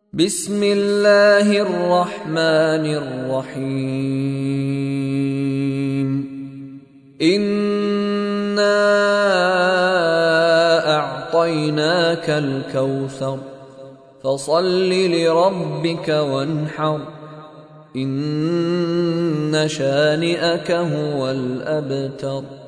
بسم الله الرحمن الرحيم. إنا أعطيناك الكوثر فصل لربك وانحر إن شانئك هو الأبتر.